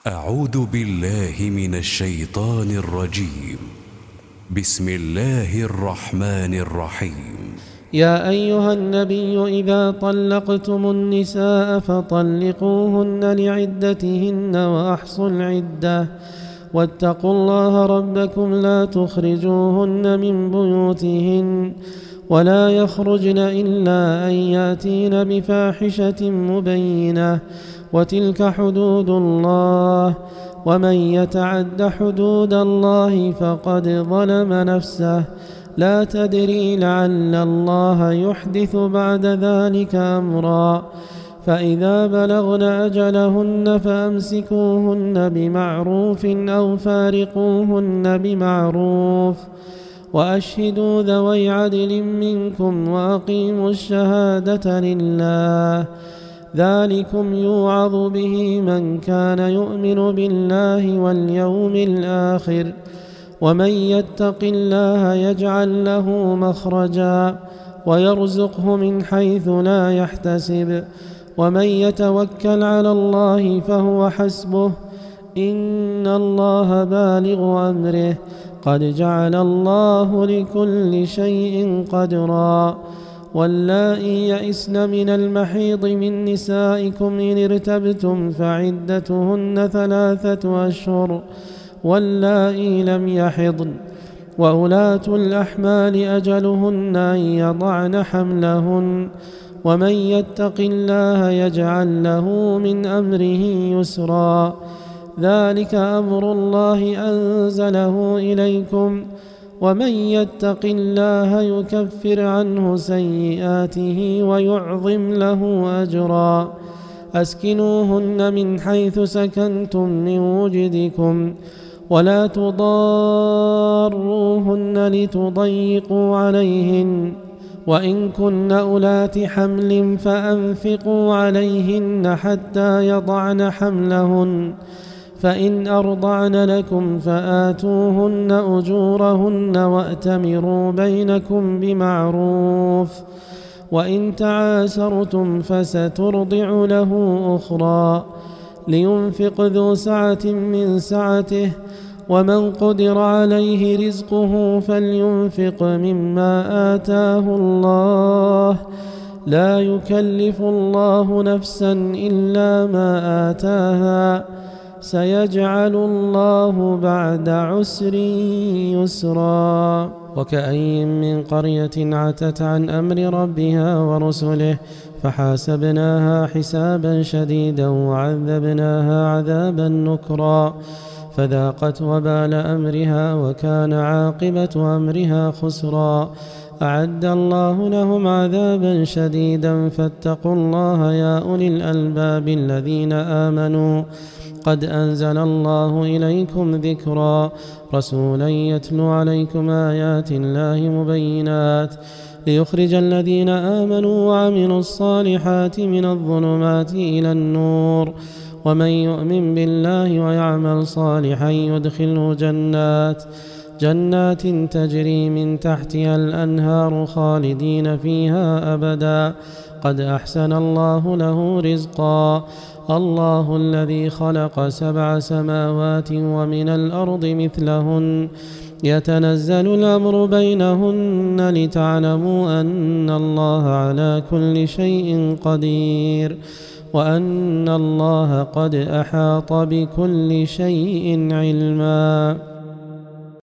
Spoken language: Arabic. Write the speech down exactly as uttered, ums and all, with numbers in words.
أعوذ بالله من الشيطان الرجيم. بسم الله الرحمن الرحيم. يا أيها النبي إذا طلقتم النساء فطلقوهن لعدتهن وأحصوا العدة واتقوا الله ربكم لا تخرجوهن من بيوتهن ولا يخرجن إلا أن يأتين بفاحشة مبينة وتلك حدود الله ومن يتعد حدود الله فقد ظلم نفسه لا تدري لعل الله يحدث بعد ذلك أمرا فإذا بلغن أجلهن فأمسكوهن بمعروف أو فارقوهن بمعروف وأشهدوا ذوي عدل منكم وأقيموا الشهادة لله ذلكم يوعظ به من كان يؤمن بالله واليوم الآخر ومن يتق الله يجعل له مخرجا ويرزقه من حيث لا يحتسب ومن يتوكل على الله فهو حسبه إن الله بالغ أمره قد جعل الله لكل شيء قدرا واللائي يئسن من المحيض من نسائكم إن ارتبتم فعدتهن ثلاثة أشهر واللائي لم يحضن وأولاة الأحمال أجلهن أن يضعن حملهن ومن يتق الله يجعل له من أمره يسرا ذلك أمر الله أنزله إليكم ومن يتق الله يكفر عنه سيئاته ويعظم له أجرا أسكنوهن من حيث سكنتم من وجدكم ولا تضاروهن لتضيقوا عليهن وإن كن أولات حمل فأنفقوا عليهن حتى يضعن حملهن فإن أرضعن لكم فآتوهن أجورهن وأتمروا بينكم بمعروف وإن تعاسرتم فسترضع له أخرى لينفق ذو سعة من سعته ومن قدر عليه رزقه فلينفق مما آتاه الله لا يكلف الله نفسا إلا ما آتاها سيجعل الله بعد عسر يسرا وكأين من قرية عتت عن أمر ربها ورسله فحاسبناها حسابا شديدا وعذبناها عذابا نكرا فذاقت وبال أمرها وكان عاقبة أمرها خسرا أعد الله لهم عذابا شديدا فاتقوا الله يا أولي الألباب الذين آمنوا قد أنزل الله إليكم ذكرا رسولا يتلو عليكم آيات الله مبينات ليخرج الذين آمنوا وعملوا الصالحات من الظلمات إلى النور ومن يؤمن بالله ويعمل صالحا يدخله جنات جنات تجري من تحتها الأنهار خالدين فيها أبدا قد أحسن الله له رزقا الله الذي خلق سبع سماوات ومن الأرض مثلهن يتنزل الأمر بينهن لتعلموا أن الله على كل شيء قدير وأن الله قد أحاط بكل شيء علما.